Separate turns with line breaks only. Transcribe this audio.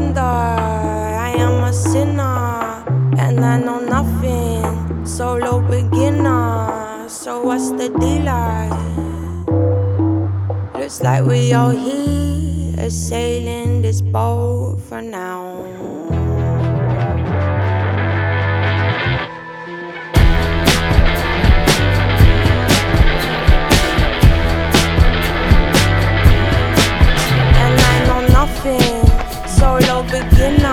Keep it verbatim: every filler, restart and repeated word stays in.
wonder. I am a sinner, and I know nothing. Solo beginner, so what's the dealer? Looks like we all here, sailing this boat for now. Solo beginner.